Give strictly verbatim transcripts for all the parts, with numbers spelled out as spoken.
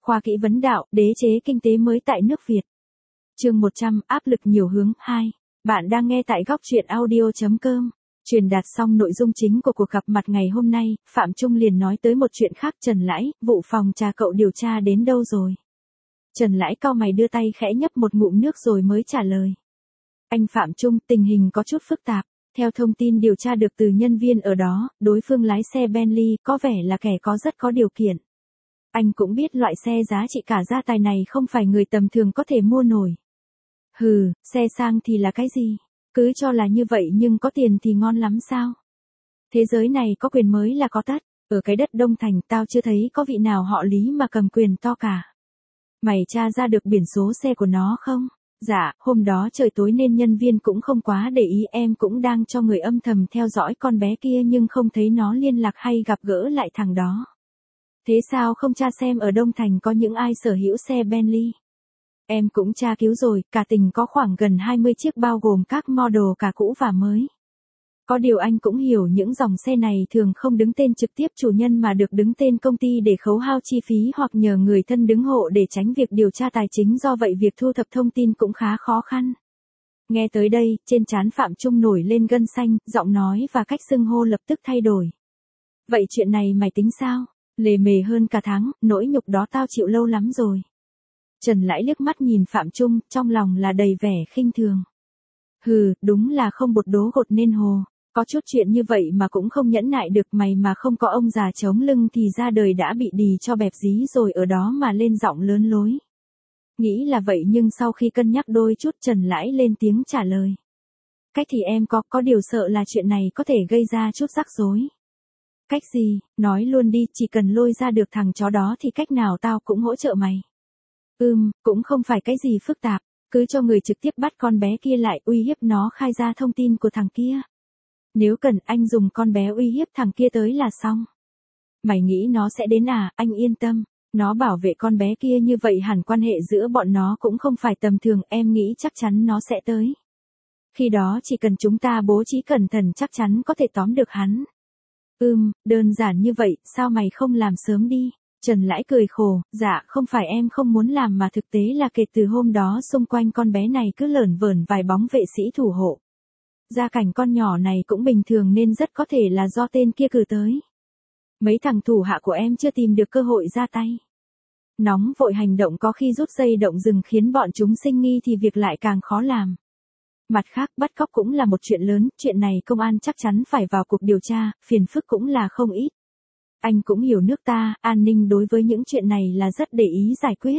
Khoa kỹ vấn đạo, đế chế kinh tế mới tại nước Việt. Chương một trăm, áp lực nhiều hướng, hai. Bạn đang nghe tại góc truyện audio chấm com. Truyền đạt xong nội dung chính của cuộc gặp mặt ngày hôm nay, Phạm Trung liền nói tới một chuyện khác. Trần Lãi, vụ phòng trà cậu điều tra đến đâu rồi? Trần Lãi cau mày đưa tay khẽ nhấp một ngụm nước rồi mới trả lời. Anh Phạm Trung, tình hình có chút phức tạp. Theo thông tin điều tra được từ nhân viên ở đó, đối phương lái xe Bentley có vẻ là kẻ có rất có điều kiện. Anh cũng biết loại xe giá trị cả gia tài này không phải người tầm thường có thể mua nổi. Hừ, xe sang thì là cái gì? Cứ cho là như vậy nhưng có tiền thì ngon lắm sao? Thế giới này có quyền mới là có tất. Ở cái đất Đông Thành tao chưa thấy có vị nào họ Lý mà cầm quyền to cả. Mày tra ra được biển số xe của nó không? Dạ, hôm đó trời tối nên nhân viên cũng không quá để ý, em cũng đang cho người âm thầm theo dõi con bé kia nhưng không thấy nó liên lạc hay gặp gỡ lại thằng đó. Thế sao không tra xem ở Đông Thành có những ai sở hữu xe Bentley? Em cũng tra cứu rồi, cả tỉnh có khoảng gần hai mươi chiếc bao gồm các model cả cũ và mới. Có điều anh cũng hiểu những dòng xe này thường không đứng tên trực tiếp chủ nhân mà được đứng tên công ty để khấu hao chi phí hoặc nhờ người thân đứng hộ để tránh việc điều tra tài chính, do vậy việc thu thập thông tin cũng khá khó khăn. Nghe tới đây, trên trán Phạm Trung nổi lên gân xanh, giọng nói và cách xưng hô lập tức thay đổi. Vậy chuyện này mày tính sao? Lề mề hơn cả tháng, nỗi nhục đó tao chịu lâu lắm rồi. Trần Lãi liếc mắt nhìn Phạm Trung, trong lòng là đầy vẻ khinh thường. Hừ, đúng là không bột đố gột nên hồ. Có chút chuyện như vậy mà cũng không nhẫn nại được, mày mà không có ông già chống lưng thì ra đời đã bị đì cho bẹp dí rồi ở đó mà lên giọng lớn lối. Nghĩ là vậy nhưng sau khi cân nhắc đôi chút Trần Lãi lên tiếng trả lời. Cách thì em có, có điều sợ là chuyện này có thể gây ra chút rắc rối. Cách gì, nói luôn đi, chỉ cần lôi ra được thằng chó đó thì cách nào tao cũng hỗ trợ mày. Ừm, cũng không phải cái gì phức tạp, cứ cho người trực tiếp bắt con bé kia lại, uy hiếp nó khai ra thông tin của thằng kia. Nếu cần anh dùng con bé uy hiếp thằng kia tới là xong. Mày nghĩ nó sẽ đến à? Anh yên tâm, nó bảo vệ con bé kia như vậy hẳn quan hệ giữa bọn nó cũng không phải tầm thường, em nghĩ chắc chắn nó sẽ tới. Khi đó chỉ cần chúng ta bố trí cẩn thận chắc chắn có thể tóm được hắn. Ừm, đơn giản như vậy, sao mày không làm sớm đi? Trần Lãi cười khổ, dạ không phải em không muốn làm mà thực tế là kể từ hôm đó xung quanh con bé này cứ lởn vởn vài bóng vệ sĩ thủ hộ. Gia cảnh con nhỏ này cũng bình thường nên rất có thể là do tên kia cử tới. Mấy thằng thủ hạ của em chưa tìm được cơ hội ra tay. Nóng vội hành động có khi rút dây động rừng khiến bọn chúng sinh nghi thì việc lại càng khó làm. Mặt khác bắt cóc cũng là một chuyện lớn, chuyện này công an chắc chắn phải vào cuộc điều tra, phiền phức cũng là không ít. Anh cũng hiểu nước ta, an ninh đối với những chuyện này là rất để ý giải quyết.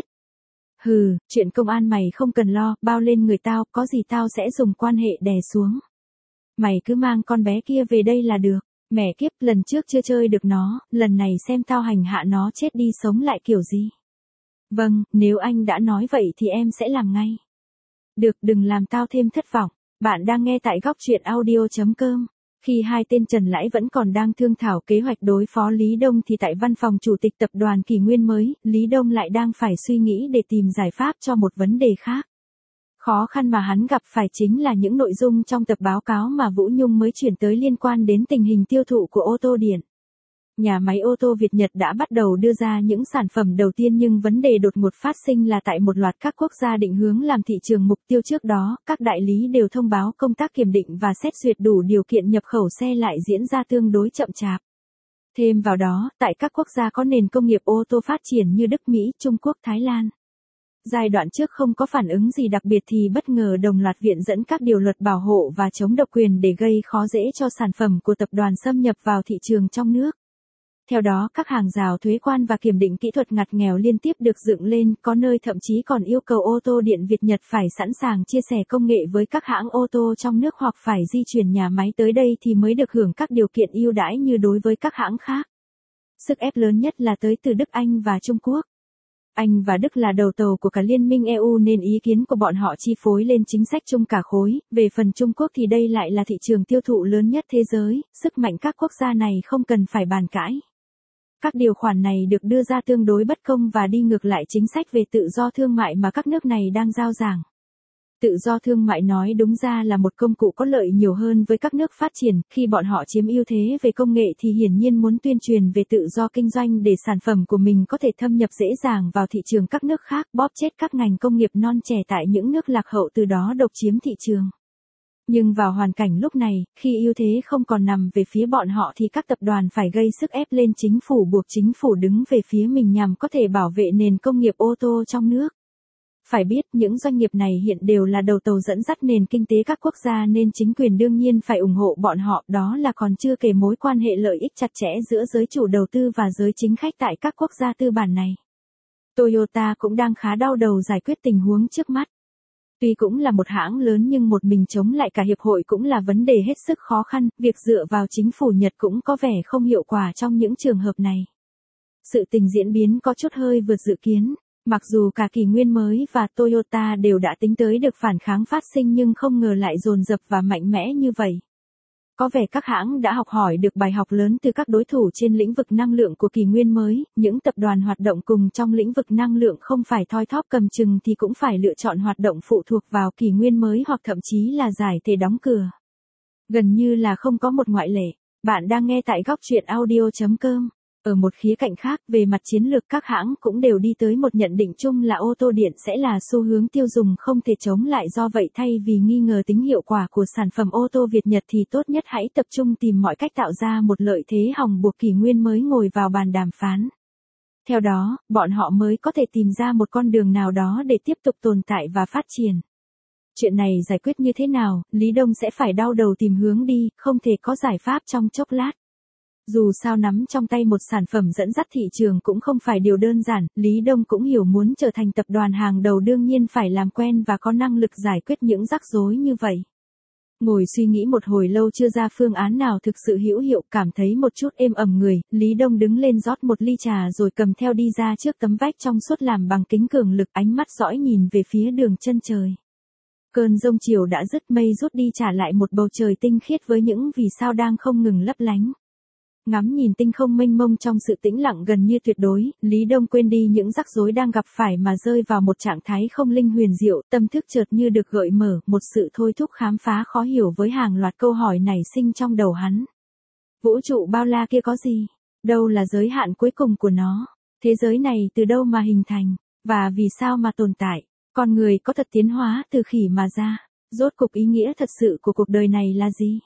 Hừ, chuyện công an mày không cần lo, bao lên người tao, có gì tao sẽ dùng quan hệ đè xuống. Mày cứ mang con bé kia về đây là được. Mẹ kiếp, lần trước chưa chơi được nó, lần này xem tao hành hạ nó chết đi sống lại kiểu gì. Vâng, nếu anh đã nói vậy thì em sẽ làm ngay. Được, đừng làm tao thêm thất vọng. Bạn đang nghe tại góc truyện audio chấm com. Khi hai tên Trần Lãi vẫn còn đang thương thảo kế hoạch đối phó Lý Đông thì tại văn phòng chủ tịch tập đoàn Kỷ Nguyên mới, Lý Đông lại đang phải suy nghĩ để tìm giải pháp cho một vấn đề khác. Khó khăn mà hắn gặp phải chính là những nội dung trong tập báo cáo mà Vũ Nhung mới chuyển tới liên quan đến tình hình tiêu thụ của ô tô điện. Nhà máy ô tô Việt Nhật đã bắt đầu đưa ra những sản phẩm đầu tiên nhưng vấn đề đột ngột phát sinh là tại một loạt các quốc gia định hướng làm thị trường mục tiêu trước đó, các đại lý đều thông báo công tác kiểm định và xét duyệt đủ điều kiện nhập khẩu xe lại diễn ra tương đối chậm chạp. Thêm vào đó, tại các quốc gia có nền công nghiệp ô tô phát triển như Đức, Mỹ, Trung Quốc, Thái Lan. Giai đoạn trước không có phản ứng gì đặc biệt thì bất ngờ đồng loạt viện dẫn các điều luật bảo hộ và chống độc quyền để gây khó dễ cho sản phẩm của tập đoàn xâm nhập vào thị trường trong nước. Theo đó, các hàng rào thuế quan và kiểm định kỹ thuật ngặt nghèo liên tiếp được dựng lên, có nơi thậm chí còn yêu cầu ô tô điện Việt Nhật phải sẵn sàng chia sẻ công nghệ với các hãng ô tô trong nước hoặc phải di chuyển nhà máy tới đây thì mới được hưởng các điều kiện ưu đãi như đối với các hãng khác. Sức ép lớn nhất là tới từ Đức, Anh và Trung Quốc. Anh và Đức là đầu tàu của cả Liên minh e u nên ý kiến của bọn họ chi phối lên chính sách chung cả khối, về phần Trung Quốc thì đây lại là thị trường tiêu thụ lớn nhất thế giới, sức mạnh các quốc gia này không cần phải bàn cãi. Các điều khoản này được đưa ra tương đối bất công và đi ngược lại chính sách về tự do thương mại mà các nước này đang rao giảng. Tự do thương mại nói đúng ra là một công cụ có lợi nhiều hơn với các nước phát triển, khi bọn họ chiếm ưu thế về công nghệ thì hiển nhiên muốn tuyên truyền về tự do kinh doanh để sản phẩm của mình có thể thâm nhập dễ dàng vào thị trường các nước khác, bóp chết các ngành công nghiệp non trẻ tại những nước lạc hậu từ đó độc chiếm thị trường. Nhưng vào hoàn cảnh lúc này, khi ưu thế không còn nằm về phía bọn họ thì các tập đoàn phải gây sức ép lên chính phủ, buộc chính phủ đứng về phía mình nhằm có thể bảo vệ nền công nghiệp ô tô trong nước. Phải biết, những doanh nghiệp này hiện đều là đầu tàu dẫn dắt nền kinh tế các quốc gia nên chính quyền đương nhiên phải ủng hộ bọn họ, đó là còn chưa kể mối quan hệ lợi ích chặt chẽ giữa giới chủ đầu tư và giới chính khách tại các quốc gia tư bản này. Toyota cũng đang khá đau đầu giải quyết tình huống trước mắt. Tuy cũng là một hãng lớn nhưng một mình chống lại cả hiệp hội cũng là vấn đề hết sức khó khăn, việc dựa vào chính phủ Nhật cũng có vẻ không hiệu quả trong những trường hợp này. Sự tình diễn biến có chút hơi vượt dự kiến. Mặc dù cả kỷ nguyên mới và Toyota đều đã tính tới được phản kháng phát sinh nhưng không ngờ lại dồn dập và mạnh mẽ như vậy. Có vẻ các hãng đã học hỏi được bài học lớn từ các đối thủ trên lĩnh vực năng lượng của kỷ nguyên mới, những tập đoàn hoạt động cùng trong lĩnh vực năng lượng không phải thoi thóp cầm chừng thì cũng phải lựa chọn hoạt động phụ thuộc vào kỷ nguyên mới hoặc thậm chí là giải thể đóng cửa. Gần như là không có một ngoại lệ. Bạn đang nghe tại góc truyện audio chấm com. Ở một khía cạnh khác, về mặt chiến lược các hãng cũng đều đi tới một nhận định chung là ô tô điện sẽ là xu hướng tiêu dùng không thể chống lại, do vậy thay vì nghi ngờ tính hiệu quả của sản phẩm ô tô Việt Nhật thì tốt nhất hãy tập trung tìm mọi cách tạo ra một lợi thế hòng buộc kỷ nguyên mới ngồi vào bàn đàm phán. Theo đó, bọn họ mới có thể tìm ra một con đường nào đó để tiếp tục tồn tại và phát triển. Chuyện này giải quyết như thế nào, Lý Đông sẽ phải đau đầu tìm hướng đi, không thể có giải pháp trong chốc lát. Dù sao nắm trong tay một sản phẩm dẫn dắt thị trường cũng không phải điều đơn giản, Lý Đông cũng hiểu muốn trở thành tập đoàn hàng đầu đương nhiên phải làm quen và có năng lực giải quyết những rắc rối như vậy. Ngồi suy nghĩ một hồi lâu chưa ra phương án nào thực sự hữu hiệu, cảm thấy một chút êm ẩm người, Lý Đông đứng lên rót một ly trà rồi cầm theo đi ra trước tấm vách trong suốt làm bằng kính cường lực, ánh mắt dõi nhìn về phía đường chân trời. Cơn giông chiều đã dứt, mây rút đi trả lại một bầu trời tinh khiết với những vì sao đang không ngừng lấp lánh. Ngắm nhìn tinh không mênh mông trong sự tĩnh lặng gần như tuyệt đối, Lý Đông quên đi những rắc rối đang gặp phải mà rơi vào một trạng thái không linh huyền diệu, tâm thức chợt như được gợi mở, một sự thôi thúc khám phá khó hiểu với hàng loạt câu hỏi nảy sinh trong đầu hắn. Vũ trụ bao la kia có gì? Đâu là giới hạn cuối cùng của nó? Thế giới này từ đâu mà hình thành? Và vì sao mà tồn tại? Con người có thật tiến hóa từ khỉ mà ra? Rốt cục ý nghĩa thật sự của cuộc đời này là gì?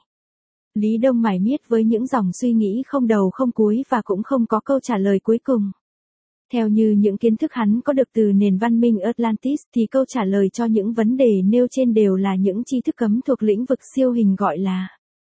Lý Đông mải miết với những dòng suy nghĩ không đầu không cuối và cũng không có câu trả lời cuối cùng. Theo như những kiến thức hắn có được từ nền văn minh Atlantis thì câu trả lời cho những vấn đề nêu trên đều là những tri thức cấm thuộc lĩnh vực siêu hình gọi là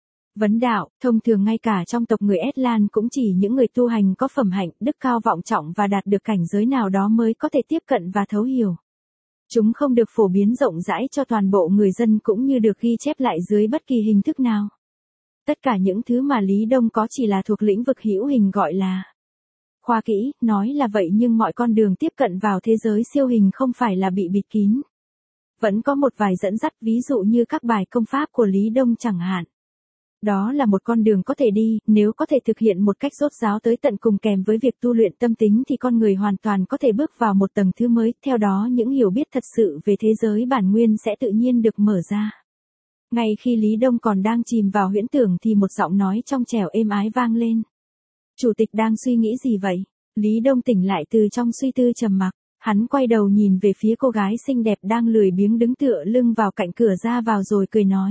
vấn đạo. Thông thường ngay cả trong tộc người Atlan cũng chỉ những người tu hành có phẩm hạnh, đức cao vọng trọng và đạt được cảnh giới nào đó mới có thể tiếp cận và thấu hiểu. Chúng không được phổ biến rộng rãi cho toàn bộ người dân cũng như được ghi chép lại dưới bất kỳ hình thức nào. Tất cả những thứ mà Lý Đông có chỉ là thuộc lĩnh vực hữu hình gọi là khoa kỹ, nói là vậy nhưng mọi con đường tiếp cận vào thế giới siêu hình không phải là bị bịt kín. Vẫn có một vài dẫn dắt, ví dụ như các bài công pháp của Lý Đông chẳng hạn. Đó là một con đường có thể đi, nếu có thể thực hiện một cách rốt ráo tới tận cùng kèm với việc tu luyện tâm tính thì con người hoàn toàn có thể bước vào một tầng thứ mới, theo đó những hiểu biết thật sự về thế giới bản nguyên sẽ tự nhiên được mở ra. Ngay khi Lý Đông còn đang chìm vào huyễn tưởng thì một giọng nói trong trẻo êm ái vang lên. Chủ tịch đang suy nghĩ gì vậy? Lý Đông tỉnh lại từ trong suy tư trầm mặc, hắn quay đầu nhìn về phía cô gái xinh đẹp đang lười biếng đứng tựa lưng vào cạnh cửa ra vào rồi cười nói.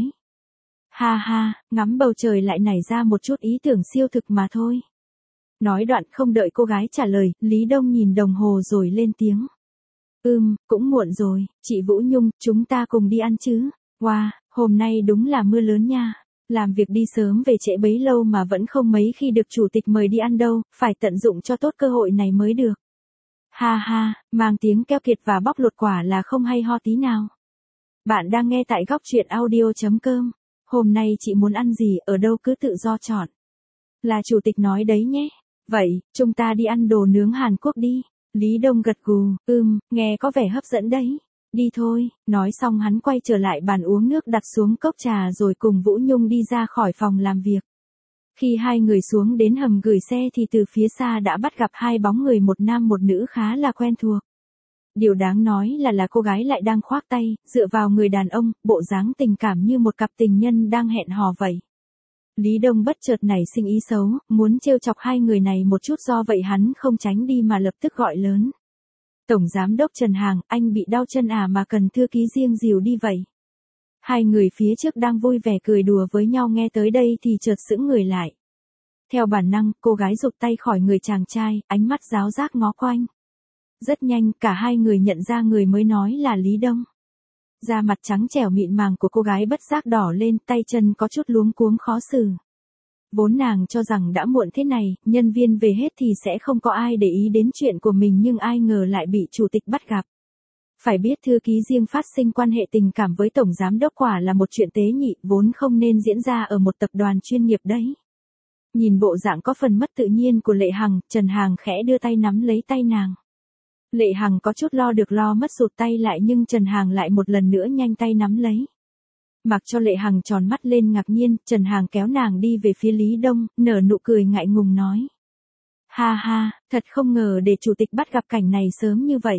Ha ha, ngắm bầu trời lại nảy ra một chút ý tưởng siêu thực mà thôi. Nói đoạn không đợi cô gái trả lời, Lý Đông nhìn đồng hồ rồi lên tiếng. Ừm, cũng muộn rồi, chị Vũ Nhung, chúng ta cùng đi ăn chứ? Wow, hôm nay đúng là mưa lớn nha. Làm việc đi sớm về trễ bấy lâu mà vẫn không mấy khi được chủ tịch mời đi ăn đâu, phải tận dụng cho tốt cơ hội này mới được. Ha ha, mang tiếng keo kiệt và bóc lột quả là không hay ho tí nào. Bạn đang nghe tại góc truyện audio chấm com. Hôm nay chị muốn ăn gì, ở đâu cứ tự do chọn. Là chủ tịch nói đấy nhé. Vậy, chúng ta đi ăn đồ nướng Hàn Quốc đi. Lý Đông gật gù, ừm, nghe có vẻ hấp dẫn đấy. Đi thôi, nói xong hắn quay trở lại bàn uống nước đặt xuống cốc trà rồi cùng Vũ Nhung đi ra khỏi phòng làm việc. Khi hai người xuống đến hầm gửi xe thì từ phía xa đã bắt gặp hai bóng người, một nam một nữ khá là quen thuộc. Điều đáng nói là là cô gái lại đang khoác tay, dựa vào người đàn ông, bộ dáng tình cảm như một cặp tình nhân đang hẹn hò vậy. Lý Đông bất chợt nảy sinh ý xấu, muốn trêu chọc hai người này một chút, do vậy hắn không tránh đi mà lập tức gọi lớn. Tổng Giám đốc Trần Hàng, anh bị đau chân à mà cần thư ký riêng dìu đi vậy? Hai người phía trước đang vui vẻ cười đùa với nhau nghe tới đây thì chợt sững người lại. Theo bản năng, cô gái giục tay khỏi người chàng trai, ánh mắt giáo giác ngó quanh. Rất nhanh, cả hai người nhận ra người mới nói là Lý Đông. Da mặt trắng trẻo mịn màng của cô gái bất giác đỏ lên, tay chân có chút luống cuống khó xử. Vốn nàng cho rằng đã muộn thế này, nhân viên về hết thì sẽ không có ai để ý đến chuyện của mình, nhưng ai ngờ lại bị chủ tịch bắt gặp. Phải biết thư ký riêng phát sinh quan hệ tình cảm với tổng giám đốc quả là một chuyện tế nhị, vốn không nên diễn ra ở một tập đoàn chuyên nghiệp đấy. Nhìn bộ dạng có phần mất tự nhiên của Lệ Hằng, Trần Hàng khẽ đưa tay nắm lấy tay nàng. Lệ Hằng có chút lo được lo mất rụt tay lại, nhưng Trần Hàng lại một lần nữa nhanh tay nắm lấy. Mặc cho Lệ Hằng tròn mắt lên ngạc nhiên, Trần Hàng kéo nàng đi về phía Lý Đông, nở nụ cười ngại ngùng nói. Ha ha, thật không ngờ để chủ tịch bắt gặp cảnh này sớm như vậy.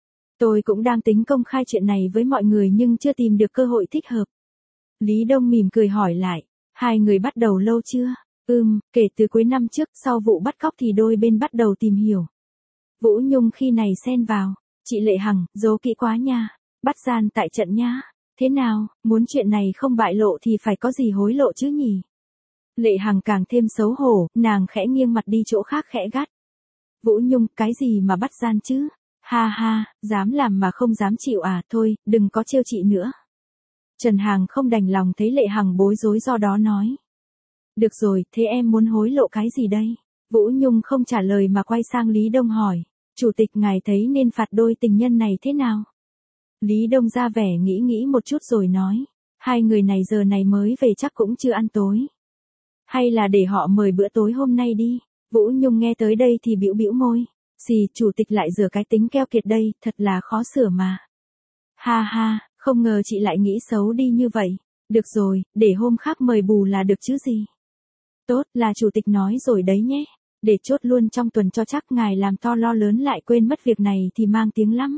Tôi cũng đang tính công khai chuyện này với mọi người nhưng chưa tìm được cơ hội thích hợp. Lý Đông mỉm cười hỏi lại, hai người bắt đầu lâu chưa? Ừm, kể từ cuối năm trước, sau vụ bắt cóc thì đôi bên bắt đầu tìm hiểu. Vũ Nhung khi này xen vào, chị Lệ Hằng, giấu kỹ quá nha, bắt gian tại trận nhá. Thế nào, muốn chuyện này không bại lộ thì phải có gì hối lộ chứ nhỉ? Lệ Hằng càng thêm xấu hổ, nàng khẽ nghiêng mặt đi chỗ khác khẽ gắt. Vũ Nhung, cái gì mà bắt gian chứ? Ha ha, dám làm mà không dám chịu à, thôi, đừng có trêu chị nữa. Trần Hàng không đành lòng thấy Lệ Hằng bối rối, do đó nói. Được rồi, thế em muốn hối lộ cái gì đây? Vũ Nhung không trả lời mà quay sang Lý Đông hỏi. Chủ tịch ngài thấy nên phạt đôi tình nhân này thế nào? Lý Đông ra vẻ nghĩ nghĩ một chút rồi nói. Hai người này giờ này mới về chắc cũng chưa ăn tối. Hay là để họ mời bữa tối hôm nay đi. Vũ Nhung nghe tới đây thì bĩu bĩu môi. Xì, chủ tịch lại rửa cái tính keo kiệt đây, thật là khó sửa mà. Ha ha, không ngờ chị lại nghĩ xấu đi như vậy. Được rồi, để hôm khác mời bù là được chứ gì. Tốt, là chủ tịch nói rồi đấy nhé. Để chốt luôn trong tuần cho chắc, ngài làm to lo lớn lại quên mất việc này thì mang tiếng lắm.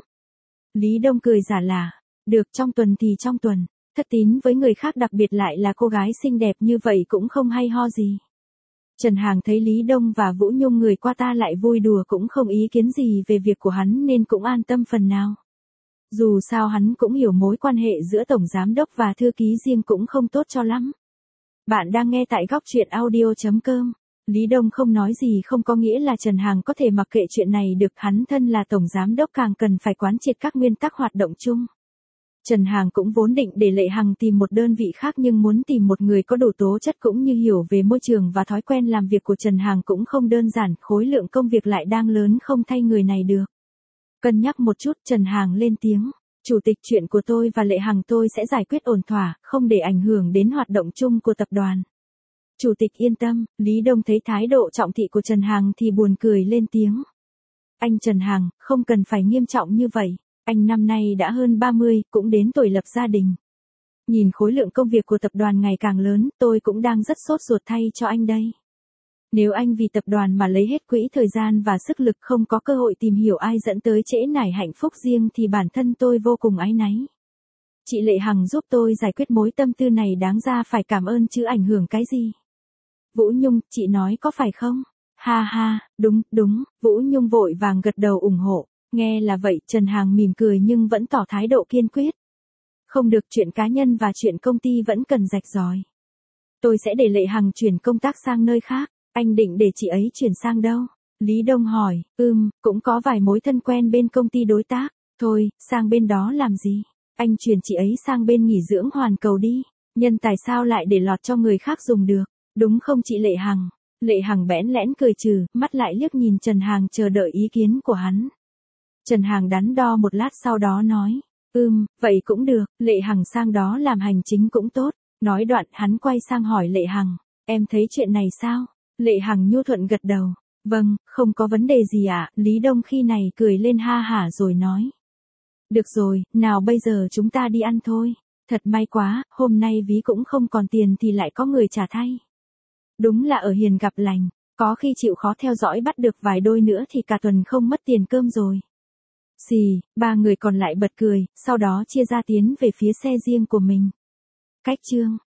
Lý Đông cười giả lả. Được, trong tuần thì trong tuần. Thất tín với người khác, đặc biệt lại là cô gái xinh đẹp như vậy cũng không hay ho gì. Trần Hàng thấy Lý Đông và Vũ Nhung người qua ta lại vui đùa cũng không ý kiến gì về việc của hắn nên cũng an tâm phần nào. Dù sao hắn cũng hiểu mối quan hệ giữa tổng giám đốc và thư ký riêng cũng không tốt cho lắm. Bạn đang nghe tại góc truyện audio chấm com. Lý Đông không nói gì không có nghĩa là Trần Hàng có thể mặc kệ chuyện này được, hắn thân là tổng giám đốc càng cần phải quán triệt các nguyên tắc hoạt động chung. Trần Hàng cũng vốn định để Lệ Hằng tìm một đơn vị khác, nhưng muốn tìm một người có đủ tố chất cũng như hiểu về môi trường và thói quen làm việc của Trần Hàng cũng không đơn giản, khối lượng công việc lại đang lớn không thay người này được. Cân nhắc một chút, Trần Hàng lên tiếng. Chủ tịch, chuyện của tôi và Lệ Hằng tôi sẽ giải quyết ổn thỏa, không để ảnh hưởng đến hoạt động chung của tập đoàn. Chủ tịch yên tâm. Lý Đông thấy thái độ trọng thị của Trần Hàng thì buồn cười lên tiếng. Anh Trần Hàng, không cần phải nghiêm trọng như vậy. Anh năm nay đã hơn ba mươi, cũng đến tuổi lập gia đình. Nhìn khối lượng công việc của tập đoàn ngày càng lớn, tôi cũng đang rất sốt ruột thay cho anh đây. Nếu anh vì tập đoàn mà lấy hết quỹ thời gian và sức lực, không có cơ hội tìm hiểu ai dẫn tới trễ nải hạnh phúc riêng thì bản thân tôi vô cùng áy náy. Chị Lệ Hằng giúp tôi giải quyết mối tâm tư này đáng ra phải cảm ơn chứ ảnh hưởng cái gì. Vũ Nhung, chị nói có phải không? Ha ha, đúng, đúng, Vũ Nhung vội vàng gật đầu ủng hộ. Nghe là vậy, Trần Hàng mỉm cười nhưng vẫn tỏ thái độ kiên quyết. Không được, chuyện cá nhân và chuyện công ty vẫn cần rạch ròi. Tôi sẽ để Lệ Hằng chuyển công tác sang nơi khác. Anh định để chị ấy chuyển sang đâu? Lý Đông hỏi. Ừm, cũng có vài mối thân quen bên công ty đối tác. Thôi, sang bên đó làm gì? Anh chuyển chị ấy sang bên nghỉ dưỡng Hoàn Cầu đi. Nhân tài sao lại để lọt cho người khác dùng được? Đúng không chị Lệ Hằng? Lệ Hằng bẽn lẽn cười trừ, mắt lại liếc nhìn Trần Hàng chờ đợi ý kiến của hắn. Trần Hàng đắn đo một lát sau đó nói. Ừm, vậy cũng được, Lệ Hằng sang đó làm hành chính cũng tốt. Nói đoạn hắn quay sang hỏi Lệ Hằng. Em thấy chuyện này sao? Lệ Hằng nhu thuận gật đầu. Vâng, không có vấn đề gì ạ. Lý Đông khi này cười lên ha hả rồi nói. Được rồi, nào bây giờ chúng ta đi ăn thôi. Thật may quá, hôm nay ví cũng không còn tiền thì lại có người trả thay. Đúng là ở hiền gặp lành, có khi chịu khó theo dõi bắt được vài đôi nữa thì cả tuần không mất tiền cơm rồi. Xì, ba người còn lại bật cười, sau đó chia ra tiến về phía xe riêng của mình. Cách chương